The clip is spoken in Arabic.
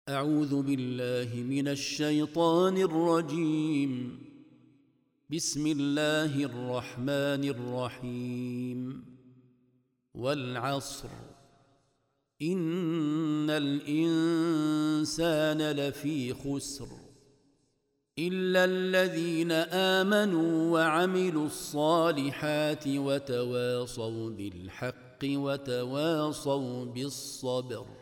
أعوذ بالله من الشيطان الرجيم. بسم الله الرحمن الرحيم. والعصر إن الإنسان لفي خسر إلا الذين آمنوا وعملوا الصالحات وتواصوا بالحق وتواصوا بالصبر.